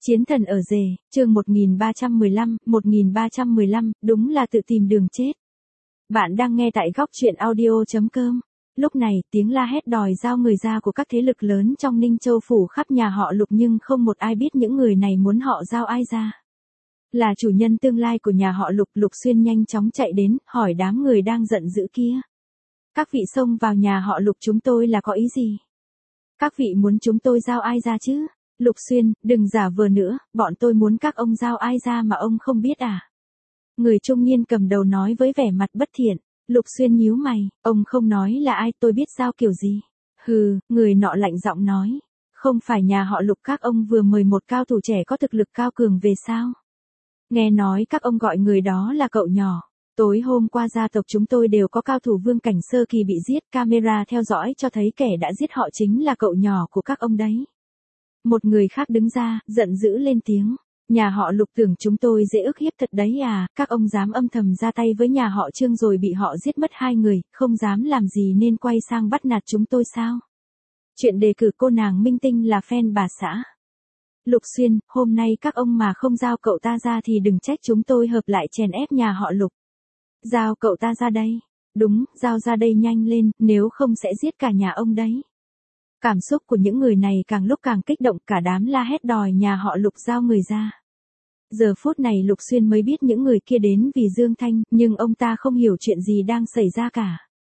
Chiến thần ở rể, chương 1315, đúng là tự tìm đường chết. Bạn đang nghe tại góc truyện audio.com. Lúc này, tiếng la hét đòi giao người ra của các thế lực lớn trong Ninh Châu phủ khắp nhà họ Lục, nhưng không một ai biết những người này muốn họ giao ai ra. Là chủ nhân tương lai của nhà họ Lục, Lục Xuyên nhanh chóng chạy đến, hỏi đám người đang giận dữ kia. Các vị xông vào nhà họ Lục chúng tôi là có ý gì? Các vị muốn chúng tôi giao ai ra chứ? Lục Xuyên, đừng giả vờ nữa, bọn tôi muốn các ông giao ai ra mà ông không biết à? Người trung niên cầm đầu nói với vẻ mặt bất thiện. Lục Xuyên nhíu mày, ông không nói là ai, tôi biết giao kiểu gì. Hừ, người nọ lạnh giọng nói. Không phải nhà họ Lục các ông vừa mời một cao thủ trẻ có thực lực cao cường về sao? Nghe nói các ông gọi người đó là cậu nhỏ. Tối hôm qua gia tộc chúng tôi đều có cao thủ vương cảnh sơ kỳ bị giết, camera theo dõi cho thấy kẻ đã giết họ chính là cậu nhỏ của các ông đấy. Một người khác đứng ra, giận dữ lên tiếng. Nhà họ Lục tưởng chúng tôi dễ ức hiếp thật đấy à, các ông dám âm thầm ra tay với nhà họ Trương rồi bị họ giết mất 2 người, không dám làm gì nên quay sang bắt nạt chúng tôi sao? Chuyện đề cử cô nàng minh tinh là fan bà xã. Lục Xuyên, hôm nay các ông mà không giao cậu ta ra thì đừng trách chúng tôi hợp lại chèn ép nhà họ Lục. Giao cậu ta ra đây. Đúng, giao ra đây nhanh lên, nếu không sẽ giết cả nhà ông đấy. Cảm xúc của những người này càng lúc càng kích động, cả đám la hét đòi nhà họ Lục giao người ra. Giờ phút này Lục Xuyên mới biết những người kia đến vì Dương Thanh, nhưng ông ta không hiểu chuyện gì đang xảy ra cả.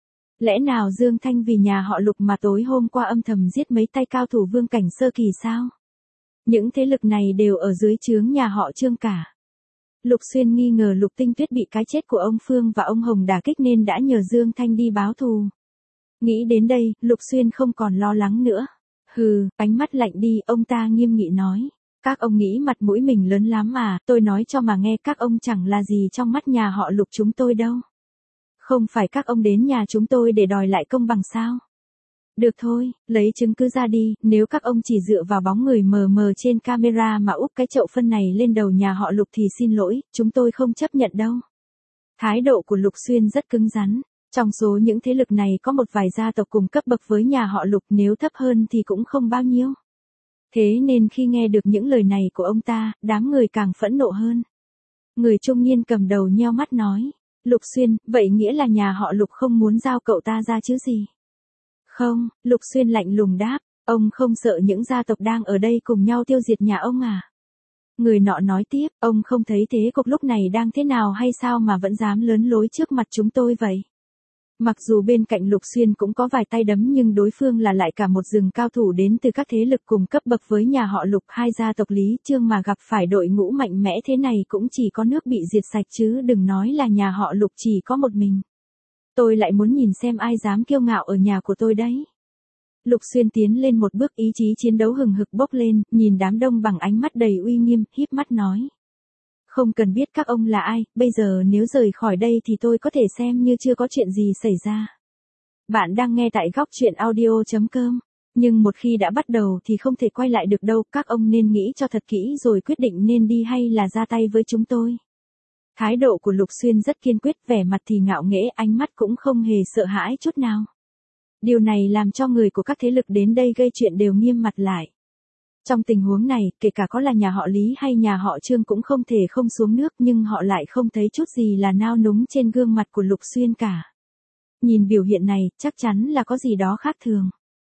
Lẽ nào Dương Thanh vì nhà họ Lục mà tối hôm qua âm thầm giết mấy tay cao thủ vương cảnh sơ kỳ sao? Những thế lực này đều ở dưới trướng nhà họ Trương cả. Lục Xuyên nghi ngờ Lục Tinh Tuyết bị cái chết của ông Phương và ông Hồng đả kích nên đã nhờ Dương Thanh đi báo thù. Nghĩ đến đây, Lục Xuyên không còn lo lắng nữa. Hừ, ánh mắt lạnh đi, ông ta nghiêm nghị nói. Các ông nghĩ mặt mũi mình lớn lắm à, tôi nói cho mà nghe, các ông chẳng là gì trong mắt nhà họ Lục chúng tôi đâu. Không phải các ông đến nhà chúng tôi để đòi lại công bằng sao? Được thôi, lấy chứng cứ ra đi, nếu các ông chỉ dựa vào bóng người mờ mờ trên camera mà úp cái chậu phân này lên đầu nhà họ Lục thì xin lỗi, chúng tôi không chấp nhận đâu. Thái độ của Lục Xuyên rất cứng rắn. Trong số những thế lực này có một vài gia tộc cùng cấp bậc với nhà họ Lục, nếu thấp hơn thì cũng không bao nhiêu. Thế nên khi nghe được những lời này của ông ta, đám người càng phẫn nộ hơn. Người trung niên cầm đầu nheo mắt nói. Lục Xuyên, vậy nghĩa là nhà họ Lục không muốn giao cậu ta ra chứ gì? Không, Lục Xuyên lạnh lùng đáp, ông không sợ những gia tộc đang ở đây cùng nhau tiêu diệt nhà ông à? Người nọ nói tiếp, ông không thấy thế cục lúc này đang thế nào hay sao mà vẫn dám lớn lối trước mặt chúng tôi vậy? Mặc dù bên cạnh Lục Xuyên cũng có vài tay đấm nhưng đối phương là lại cả một rừng cao thủ đến từ các thế lực cùng cấp bậc với nhà họ Lục, hai gia tộc Lý Trương mà gặp phải đội ngũ mạnh mẽ thế này cũng chỉ có nước bị diệt sạch chứ đừng nói là nhà họ Lục chỉ có một mình. Tôi lại muốn nhìn xem ai dám kiêu ngạo ở nhà của tôi đấy. Lục Xuyên tiến lên một bước, ý chí chiến đấu hừng hực bốc lên, nhìn đám đông bằng ánh mắt đầy uy nghiêm, híp mắt nói. Không cần biết các ông là ai, bây giờ nếu rời khỏi đây thì tôi có thể xem như chưa có chuyện gì xảy ra. Bạn đang nghe tại góc truyện audio.com, nhưng một khi đã bắt đầu thì không thể quay lại được đâu, các ông nên nghĩ cho thật kỹ rồi quyết định nên đi hay là ra tay với chúng tôi. Thái độ của Lục Xuyên rất kiên quyết, vẻ mặt thì ngạo nghễ, ánh mắt cũng không hề sợ hãi chút nào. Điều này làm cho người của các thế lực đến đây gây chuyện đều nghiêm mặt lại. Trong tình huống này, kể cả có là nhà họ Lý hay nhà họ Trương cũng không thể không xuống nước, nhưng họ lại không thấy chút gì là nao núng trên gương mặt của Lục Xuyên cả. Nhìn biểu hiện này, chắc chắn là có gì đó khác thường.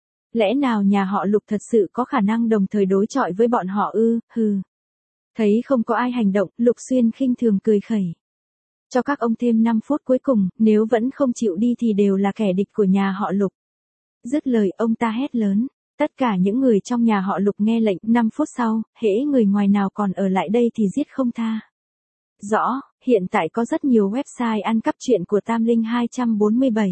Lẽ nào nhà họ Lục thật sự có khả năng đồng thời đối chọi với bọn họ ư? Hừ. Thấy không có ai hành động, Lục Xuyên khinh thường cười khẩy. Cho các ông thêm 5 phút cuối cùng, nếu vẫn không chịu đi thì đều là kẻ địch của nhà họ Lục. Dứt lời, ông ta hét lớn. Tất cả những người trong nhà họ Lục nghe lệnh, 5 phút sau, hễ người ngoài nào còn ở lại đây thì giết không tha. Rõ, hiện tại có rất nhiều website ăn cắp truyện của Tam Linh 247.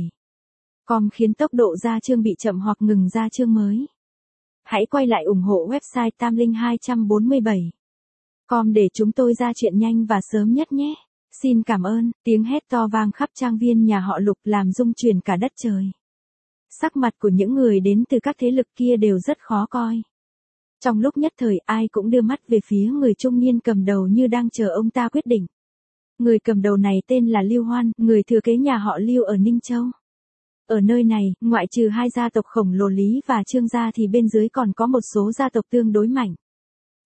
Khiến tốc độ ra chương bị chậm hoặc ngừng ra chương mới. Hãy quay lại ủng hộ website Tam Linh 247. Để chúng tôi ra chuyện nhanh và sớm nhất nhé. Xin cảm ơn, tiếng hét to vang khắp trang viên nhà họ Lục làm rung chuyển cả đất trời. Sắc mặt của những người đến từ các thế lực kia đều rất khó coi. Trong lúc nhất thời ai cũng đưa mắt về phía người trung niên cầm đầu như đang chờ ông ta quyết định. Người cầm đầu này tên là Lưu Hoan, người thừa kế nhà họ Lưu ở Ninh Châu. Ở nơi này, ngoại trừ hai gia tộc khổng lồ Lý và Trương gia thì bên dưới còn có một số gia tộc tương đối mạnh.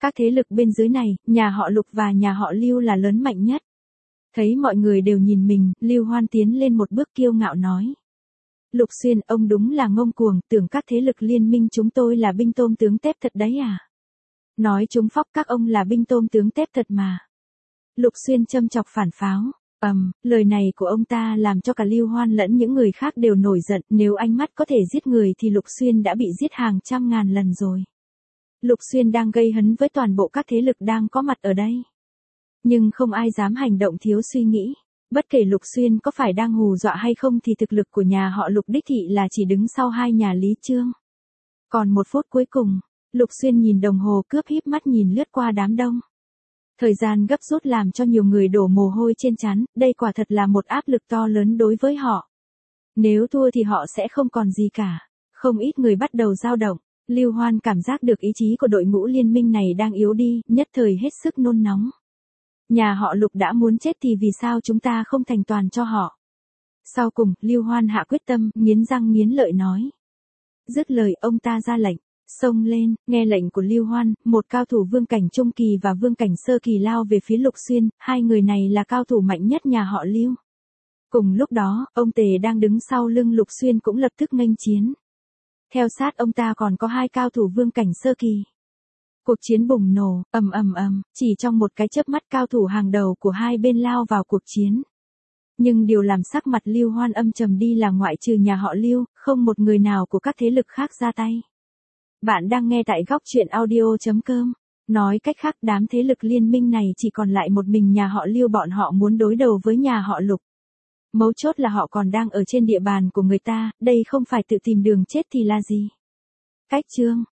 Các thế lực bên dưới này, nhà họ Lục và nhà họ Lưu là lớn mạnh nhất. Thấy mọi người đều nhìn mình, Lưu Hoan tiến lên một bước kiêu ngạo nói. Lục Xuyên, ông đúng là ngông cuồng, tưởng các thế lực liên minh chúng tôi là binh tôm tướng tép thật đấy à? Nói chúng phóc các ông là binh tôm tướng tép thật mà. Lục Xuyên châm chọc phản pháo. Lời này của ông ta làm cho cả Lưu Hoan lẫn những người khác đều nổi giận, nếu ánh mắt có thể giết người thì Lục Xuyên đã bị giết hàng trăm ngàn lần rồi. Lục Xuyên đang gây hấn với toàn bộ các thế lực đang có mặt ở đây. Nhưng không ai dám hành động thiếu suy nghĩ. Bất kể Lục Xuyên có phải đang hù dọa hay không thì thực lực của nhà họ Lục đích thị là chỉ đứng sau hai nhà Lý Trương. Còn 1 phút cuối cùng, Lục Xuyên nhìn đồng hồ cướp híp mắt nhìn lướt qua đám đông. Thời gian gấp rút làm cho nhiều người đổ mồ hôi trên trán, đây quả thật là một áp lực to lớn đối với họ. Nếu thua thì họ sẽ không còn gì cả. Không ít người bắt đầu dao động. Lưu Hoan cảm giác được ý chí của đội ngũ liên minh này đang yếu đi, nhất thời hết sức nôn nóng. Nhà họ Lục đã muốn chết thì vì sao chúng ta không thành toàn cho họ? Sau cùng, Lưu Hoan hạ quyết tâm, nghiến răng nghiến lợi nói. Dứt lời, ông ta ra lệnh. Xông lên, nghe lệnh của Lưu Hoan, một cao thủ vương cảnh trung kỳ và vương cảnh sơ kỳ lao về phía Lục Xuyên, hai người này là cao thủ mạnh nhất nhà họ Lưu. Cùng lúc đó, ông Tề đang đứng sau lưng Lục Xuyên cũng lập tức nghênh chiến. Theo sát ông ta còn có 2 cao thủ vương cảnh sơ kỳ. Cuộc chiến bùng nổ, chỉ trong một cái chớp mắt cao thủ hàng đầu của hai bên lao vào cuộc chiến. Nhưng điều làm sắc mặt Lưu Hoan âm trầm đi là ngoại trừ nhà họ Lưu, không một người nào của các thế lực khác ra tay. Bạn đang nghe tại góc truyện audio.com. Nói cách khác, đám thế lực liên minh này chỉ còn lại một mình nhà họ Lưu, bọn họ muốn đối đầu với nhà họ Lục. Mấu chốt là họ còn đang ở trên địa bàn của người ta, đây không phải tự tìm đường chết thì là gì? Cách chương